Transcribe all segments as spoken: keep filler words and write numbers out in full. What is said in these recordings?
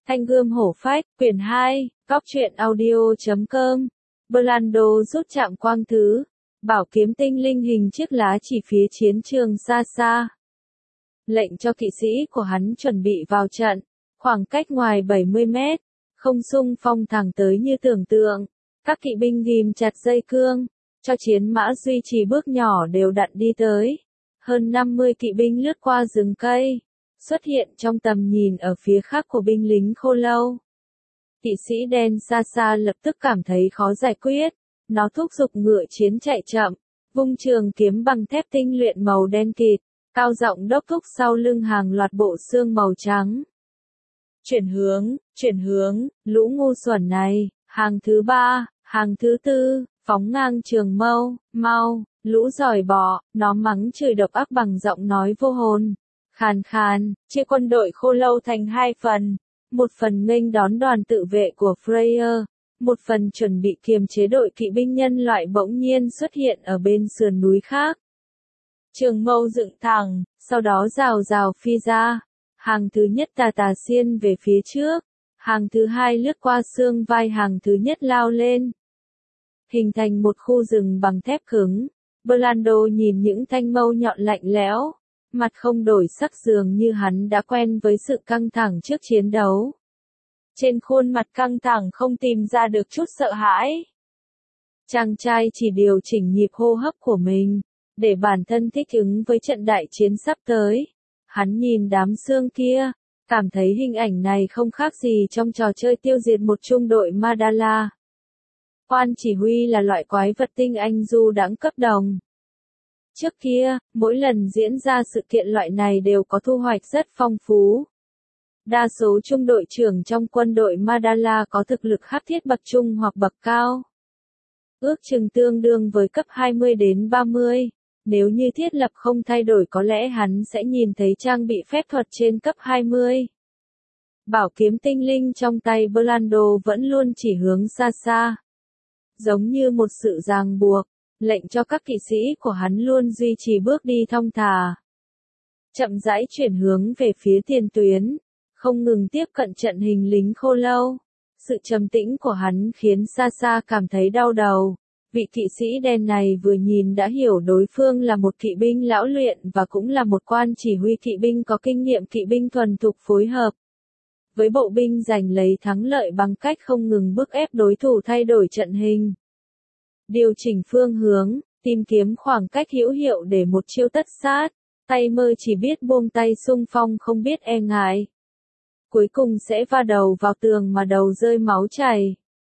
Thanh gươm hổ phách, quyển hai, góc truyện audio chấm com. Blando rút chạm quang thứ, bảo kiếm tinh linh hình chiếc lá chỉ phía chiến trường xa xa. Lệnh cho kỵ sĩ của hắn chuẩn bị vào trận, khoảng cách ngoài bảy mươi mét, không xung phong thẳng tới như tưởng tượng. Các kỵ binh ghim chặt dây cương, cho chiến mã duy trì bước nhỏ đều đặn đi tới. Hơn năm mươi kỵ binh lướt qua rừng cây, xuất hiện trong tầm nhìn ở phía khác của binh lính khô lâu. Kỵ sĩ đen xa xa lập tức cảm thấy khó giải quyết, nó thúc giục ngựa chiến chạy chậm, vung trường kiếm bằng thép tinh luyện màu đen kịt, cao giọng đốc thúc sau lưng hàng loạt bộ xương màu trắng. Chuyển hướng, chuyển hướng, lũ ngu xuẩn này, hàng thứ ba, hàng thứ tư, phóng ngang trường mâu, mau, lũ giỏi bọ, nó mắng chửi độc ác bằng giọng nói vô hồn. Khàn khàn, chia quân đội khô lâu thành hai phần, một phần nghênh đón đoàn tự vệ của Freya, một phần chuẩn bị kiềm chế đội kỵ binh nhân loại bỗng nhiên xuất hiện ở bên sườn núi khác. Trường mâu dựng thẳng, sau đó rào rào phi ra, hàng thứ nhất tà tà xiên về phía trước, hàng thứ hai lướt qua xương vai hàng thứ nhất lao lên. Hình thành một khu rừng bằng thép cứng, Blando nhìn những thanh mâu nhọn lạnh lẽo. Mặt không đổi sắc dường như hắn đã quen với sự căng thẳng trước chiến đấu. Trên khuôn mặt căng thẳng không tìm ra được chút sợ hãi. Chàng trai chỉ điều chỉnh nhịp hô hấp của mình, để bản thân thích ứng với trận đại chiến sắp tới. Hắn nhìn đám xương kia, cảm thấy hình ảnh này không khác gì trong trò chơi tiêu diệt một trung đội Madala. Quan chỉ huy là loại quái vật tinh anh du đẳng cấp đồng. Trước kia, mỗi lần diễn ra sự kiện loại này đều có thu hoạch rất phong phú. Đa số trung đội trưởng trong quân đội Madala có thực lực hắc thiết bậc trung hoặc bậc cao. Ước chừng tương đương với cấp hai mươi đến ba mươi. Nếu như thiết lập không thay đổi có lẽ hắn sẽ nhìn thấy trang bị phép thuật trên cấp hai mươi. Bảo kiếm tinh linh trong tay Blando vẫn luôn chỉ hướng xa xa. Giống như một sự ràng buộc. Lệnh cho các kỵ sĩ của hắn luôn duy trì bước đi thong thả. Chậm rãi chuyển hướng về phía tiền tuyến, không ngừng tiếp cận trận hình lính khô lâu. Sự trầm tĩnh của hắn khiến xa xa cảm thấy đau đầu. Vị kỵ sĩ đen này vừa nhìn đã hiểu đối phương là một kỵ binh lão luyện và cũng là một quan chỉ huy kỵ binh có kinh nghiệm kỵ binh thuần thục phối hợp. Với bộ binh giành lấy thắng lợi bằng cách không ngừng bức ép đối thủ thay đổi trận hình. Điều chỉnh phương hướng, tìm kiếm khoảng cách hữu hiệu để một chiêu tất sát, tay mơ chỉ biết buông tay xung phong không biết e ngại. Cuối cùng sẽ va đầu vào tường mà đầu rơi máu chảy.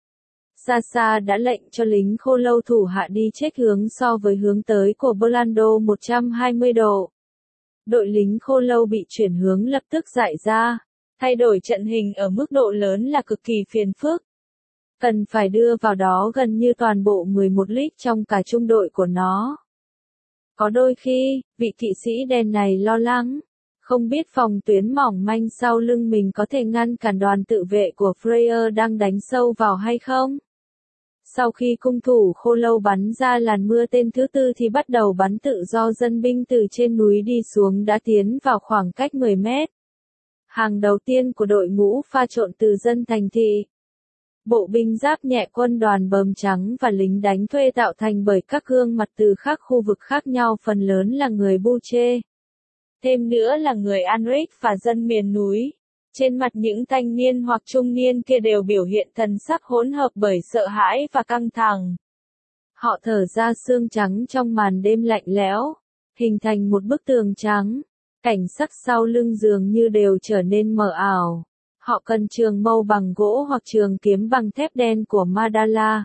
Xa xa đã lệnh cho lính khô lâu thủ hạ đi chết hướng so với hướng tới của Blando một trăm hai mươi độ. Đội lính khô lâu bị chuyển hướng lập tức giải ra, thay đổi trận hình ở mức độ lớn là cực kỳ phiền phức. Cần phải đưa vào đó gần như toàn bộ mười một lít trong cả trung đội của nó. Có đôi khi, vị kỵ sĩ đen này lo lắng, không biết phòng tuyến mỏng manh sau lưng mình có thể ngăn cản đoàn tự vệ của Freya đang đánh sâu vào hay không. Sau khi cung thủ khô lâu bắn ra làn mưa tên thứ tư thì bắt đầu bắn tự do dân binh từ trên núi đi xuống đã tiến vào khoảng cách mười mét. Hàng đầu tiên của đội ngũ pha trộn từ dân thành thị. Bộ binh giáp nhẹ quân đoàn bờm trắng và lính đánh thuê tạo thành bởi các gương mặt từ các khu vực khác nhau phần lớn là người Buche. Thêm nữa là người Anric và dân miền núi. Trên mặt những thanh niên hoặc trung niên kia đều biểu hiện thần sắc hỗn hợp bởi sợ hãi và căng thẳng. Họ thở ra xương trắng trong màn đêm lạnh lẽo, hình thành một bức tường trắng. Cảnh sắc sau lưng dường như đều trở nên mờ ảo. Họ cần trường mâu bằng gỗ hoặc trường kiếm bằng thép đen của Madala.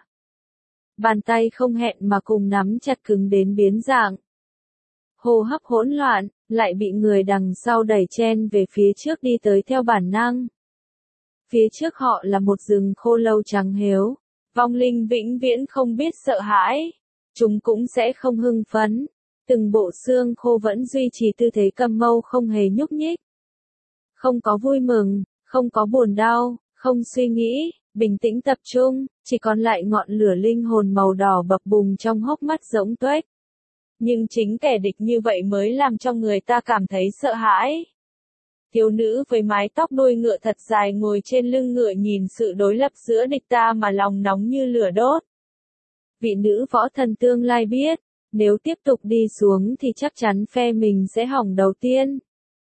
Bàn tay không hẹn mà cùng nắm chặt cứng đến biến dạng. Hô hấp hỗn loạn, lại bị người đằng sau đẩy chen về phía trước đi tới theo bản năng. Phía trước họ là một rừng khô lâu trắng héo. Vong linh vĩnh viễn không biết sợ hãi. Chúng cũng sẽ không hưng phấn. Từng bộ xương khô vẫn duy trì tư thế cầm mâu không hề nhúc nhích. Không có vui mừng. Không có buồn đau, không suy nghĩ, bình tĩnh tập trung, chỉ còn lại ngọn lửa linh hồn màu đỏ bập bùng trong hốc mắt rỗng tuếch. Nhưng chính kẻ địch như vậy mới làm cho người ta cảm thấy sợ hãi. Thiếu nữ với mái tóc đuôi ngựa thật dài ngồi trên lưng ngựa nhìn sự đối lập giữa địch ta mà lòng nóng như lửa đốt. Vị nữ võ thần tương lai biết, nếu tiếp tục đi xuống thì chắc chắn phe mình sẽ hỏng đầu tiên.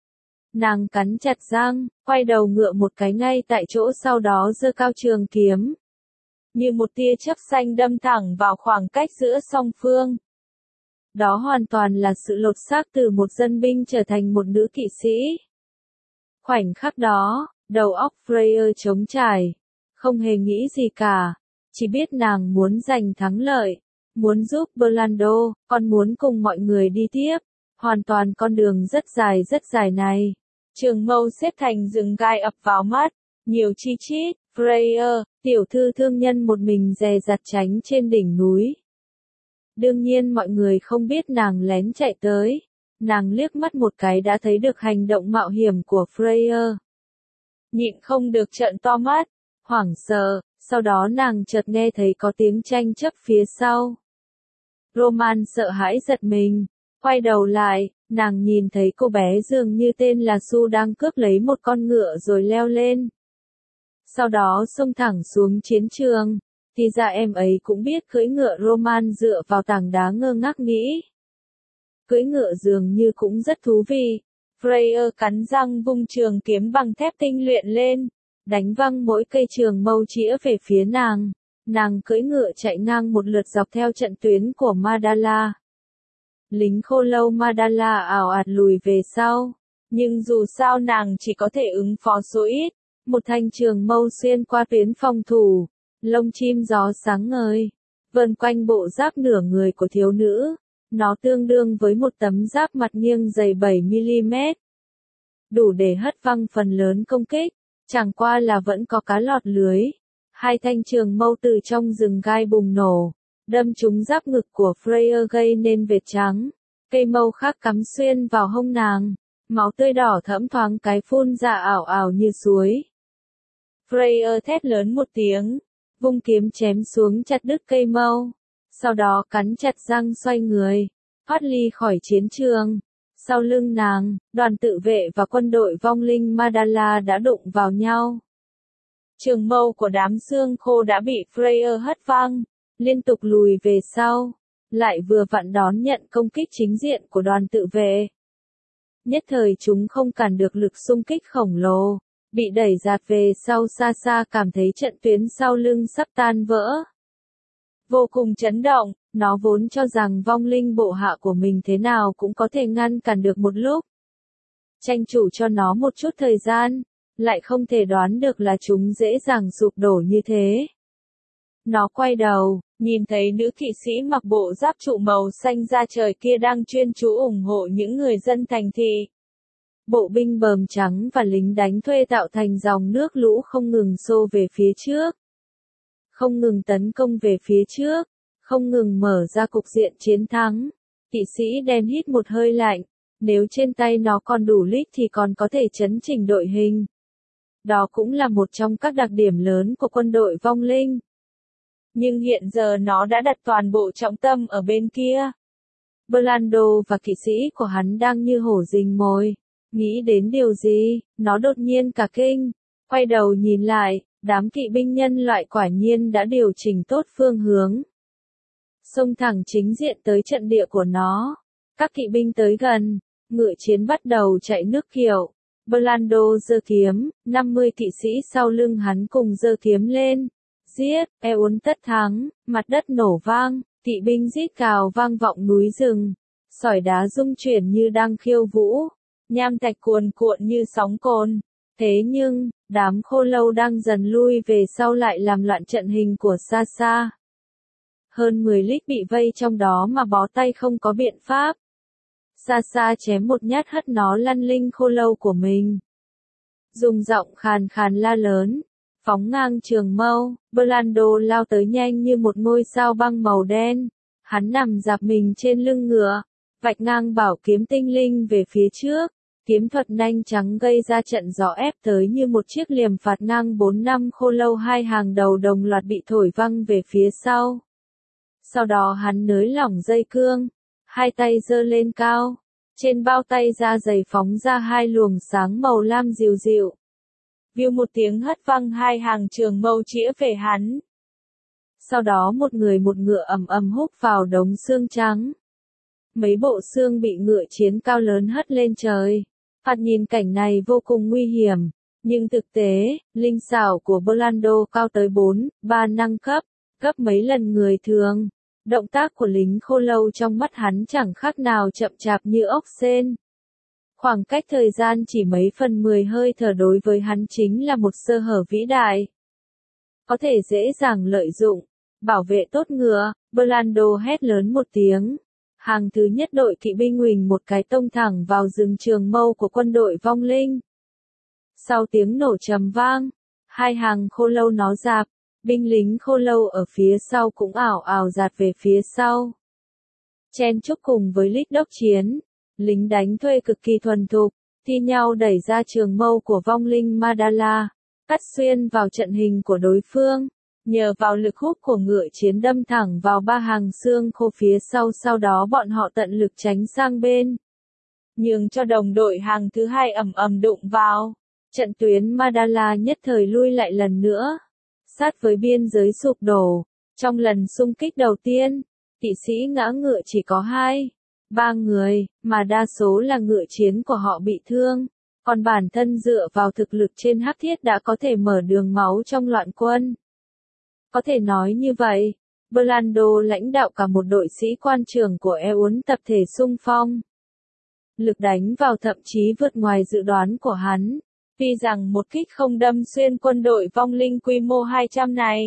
Nàng cắn chặt răng, quay đầu ngựa một cái ngay tại chỗ, sau đó giơ cao trường kiếm. Như một tia chớp xanh đâm thẳng vào khoảng cách giữa song phương. Đó hoàn toàn là sự lột xác từ một dân binh trở thành một nữ kỵ sĩ. Khoảnh khắc đó, đầu óc Freya trống trải, không hề nghĩ gì cả, chỉ biết nàng muốn giành thắng lợi, muốn giúp Orlando, còn muốn cùng mọi người đi tiếp, hoàn toàn con đường rất dài rất dài này. Trường mâu xếp thành rừng gai ập vào mắt, nhiều chi chít, Freya, tiểu thư thương nhân một mình dè dặt tránh trên đỉnh núi. Đương nhiên mọi người không biết nàng lén chạy tới. Nàng liếc mắt một cái đã thấy được hành động mạo hiểm của Freya. Nhịn không được trợn to mắt, hoảng sợ, sau đó nàng chợt nghe thấy có tiếng tranh chấp phía sau. Roman sợ hãi giật mình, quay đầu lại, nàng nhìn thấy cô bé dường như tên là Su đang cướp lấy một con ngựa rồi leo lên. Sau đó xông thẳng xuống chiến trường, thì ra em ấy cũng biết cưỡi ngựa. Roman dựa vào tảng đá ngơ ngác nghĩ. Cưỡi ngựa dường như cũng rất thú vị. Freya cắn răng vung trường kiếm bằng thép tinh luyện lên, đánh văng mỗi cây trường mâu chĩa về phía nàng. Nàng cưỡi ngựa chạy ngang một lượt dọc theo trận tuyến của Madala. Lính khô lâu Madala ảo ạt lùi về sau, nhưng dù sao nàng chỉ có thể ứng phó số ít. Một thanh trường mâu xuyên qua tuyến phòng thủ, lông chim gió sáng ngời, vờn quanh bộ giáp nửa người của thiếu nữ. Nó tương đương với một tấm giáp mặt nghiêng dày bảy mi-li-mét. Đủ để hất văng phần lớn công kích, chẳng qua là vẫn có cá lọt lưới. Hai thanh trường mâu từ trong rừng gai bùng nổ, đâm trúng giáp ngực của Freya gây nên vệt trắng. Cây mâu khác cắm xuyên vào hông nàng, máu tươi đỏ thẫm thoáng cái phun ra ảo ảo như suối. Freya thét lớn một tiếng, vung kiếm chém xuống chặt đứt cây mâu. Sau đó cắn chặt răng xoay người, thoát ly khỏi chiến trường. Sau lưng nàng, đoàn tự vệ và quân đội vong linh Madala đã đụng vào nhau. Trường mâu của đám xương khô đã bị Freya hất văng, liên tục lùi về sau, lại vừa vặn đón nhận công kích chính diện của đoàn tự vệ. Nhất thời chúng không cản được lực xung kích khổng lồ, bị đẩy giạt về sau xa xa, cảm thấy trận tuyến sau lưng sắp tan vỡ. Vô cùng chấn động, nó vốn cho rằng vong linh bộ hạ của mình thế nào cũng có thể ngăn cản được một lúc. Tranh thủ cho nó một chút thời gian, lại không thể đoán được là chúng dễ dàng sụp đổ như thế. Nó quay đầu, nhìn thấy nữ kỵ sĩ mặc bộ giáp trụ màu xanh da trời kia đang chuyên chú ủng hộ những người dân thành thị. Bộ binh bờm trắng và lính đánh thuê tạo thành dòng nước lũ không ngừng xô về phía trước. Không ngừng tấn công về phía trước, không ngừng mở ra cục diện chiến thắng. Kỵ sĩ đen hít một hơi lạnh, nếu trên tay nó còn đủ lít thì còn có thể chấn chỉnh đội hình. Đó cũng là một trong các đặc điểm lớn của quân đội vong linh. Nhưng hiện giờ nó đã đặt toàn bộ trọng tâm ở bên kia. Orlando và kỵ sĩ của hắn đang như hổ rình mồi. Nghĩ đến điều gì, nó đột nhiên cả kinh, quay đầu nhìn lại. Đám kỵ binh nhân loại quả nhiên đã điều chỉnh tốt phương hướng. Xông thẳng chính diện tới trận địa của nó. Các kỵ binh tới gần, ngựa chiến bắt đầu chạy nước kiệu. Orlando giơ kiếm, năm mươi kỵ sĩ sau lưng hắn cùng giơ kiếm lên. Giết, e uốn tất thắng, mặt đất nổ vang, kỵ binh rít cào vang vọng núi rừng. Sỏi đá rung chuyển như đang khiêu vũ, nham thạch cuồn cuộn như sóng cồn. Thế nhưng, đám khô lâu đang dần lui về sau lại làm loạn trận hình của Sasha. Hơn mười lít bị vây trong đó mà bó tay không có biện pháp. Sasha chém một nhát hất nó lăn linh khô lâu của mình. Dùng giọng khàn khàn la lớn, phóng ngang trường mâu, Orlando lao tới nhanh như một ngôi sao băng màu đen. Hắn nằm dạp mình trên lưng ngựa, vạch ngang bảo kiếm tinh linh về phía trước. Kiếm thuật nanh trắng gây ra trận gió ép tới như một chiếc liềm phạt ngang bốn năm khô lâu, hai hàng đầu đồng loạt bị thổi văng về phía sau. Sau đó hắn nới lỏng dây cương, hai tay giơ lên cao, Trên bao tay da dày phóng ra hai luồng sáng màu lam dịu dịu. View một tiếng hất văng hai hàng trường mâu chĩa về hắn. Sau đó một người một ngựa ầm ầm húc vào đống xương trắng. Mấy bộ xương bị ngựa chiến cao lớn hất lên trời. Phạt nhìn cảnh này vô cùng nguy hiểm. Nhưng thực tế, linh xảo của Blando cao tới bốn, ba năng cấp, gấp mấy lần người thường. Động tác của lính khô lâu trong mắt hắn chẳng khác nào chậm chạp như ốc sên. Khoảng cách thời gian chỉ mấy phần mười hơi thở đối với hắn chính là một sơ hở vĩ đại. Có thể dễ dàng lợi dụng. Bảo vệ tốt ngựa, Blando hét lớn một tiếng. Hàng thứ nhất đội kỵ binh huỳnh một cái tông thẳng vào rừng trường mâu của quân đội vong linh. Sau tiếng nổ trầm vang, hai hàng khô lâu nó rạp, binh lính khô lâu ở phía sau cũng ảo ảo dạt về phía sau. Chen chúc cùng với lít đốc chiến, lính đánh thuê cực kỳ thuần thục, thi nhau đẩy ra trường mâu của vong linh Madala, cắt xuyên vào trận hình của đối phương. Nhờ vào lực hút của ngựa chiến đâm thẳng vào ba hàng xương khô phía sau, sau đó bọn họ tận lực tránh sang bên. Nhường cho đồng đội hàng thứ hai ầm ầm đụng vào. Trận tuyến Madala nhất thời lui lại lần nữa. Sát với biên giới sụp đổ. Trong lần xung kích đầu tiên, kỵ sĩ ngã ngựa chỉ có hai, ba người, mà đa số là ngựa chiến của họ bị thương. Còn bản thân dựa vào thực lực trên hắc thiết đã có thể mở đường máu trong loạn quân. Có thể nói như vậy, Blando lãnh đạo cả một đội sĩ quan trưởng của E U N tập thể xung phong. Lực đánh vào thậm chí vượt ngoài dự đoán của hắn, tuy rằng một kích không đâm xuyên quân đội vong linh quy mô hai trăm này.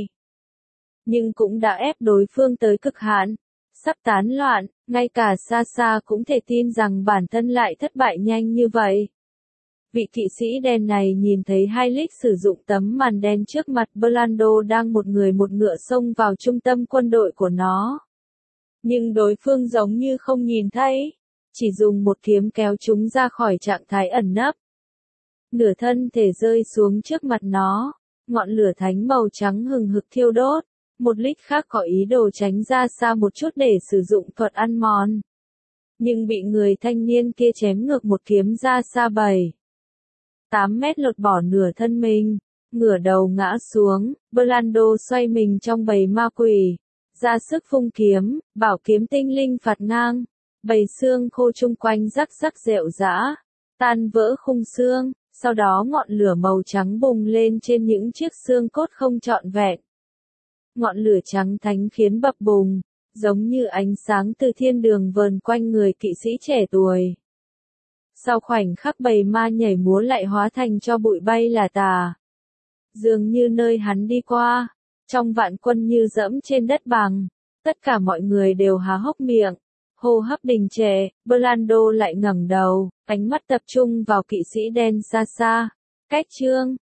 Nhưng cũng đã ép đối phương tới cực hạn, sắp tán loạn, ngay cả Sasa cũng thể tin rằng bản thân lại thất bại nhanh như vậy. Vị kỵ sĩ đen này nhìn thấy hai lích sử dụng tấm màn đen trước mặt Blando đang một người một ngựa xông vào trung tâm quân đội của nó. Nhưng đối phương giống như không nhìn thấy, chỉ dùng một kiếm kéo chúng ra khỏi trạng thái ẩn nấp. Nửa thân thể rơi xuống trước mặt nó, ngọn lửa thánh màu trắng hừng hực thiêu đốt, một lích khác có ý đồ tránh ra xa một chút để sử dụng thuật ăn mòn. Nhưng bị người thanh niên kia chém ngược một kiếm ra xa bảy tám mét lột bỏ nửa thân mình, ngửa đầu ngã xuống, Blando xoay mình trong bầy ma quỷ, ra sức vung kiếm, bảo kiếm tinh linh phạt ngang, bầy xương khô chung quanh rắc rắc rệu rã, tan vỡ khung xương, sau đó ngọn lửa màu trắng bùng lên trên những chiếc xương cốt không trọn vẹn. Ngọn lửa trắng thánh khiến bập bùng, giống như ánh sáng từ thiên đường vờn quanh người kỵ sĩ trẻ tuổi. Sau khoảnh khắc bầy ma nhảy múa lại hóa thành cho bụi bay là tà. Dường như nơi hắn đi qua, trong vạn quân như dẫm trên đất bằng, tất cả mọi người đều há hốc miệng, hô hấp đình trệ, Blando lại ngẩng đầu, ánh mắt tập trung vào kỵ sĩ đen xa xa. Cách chương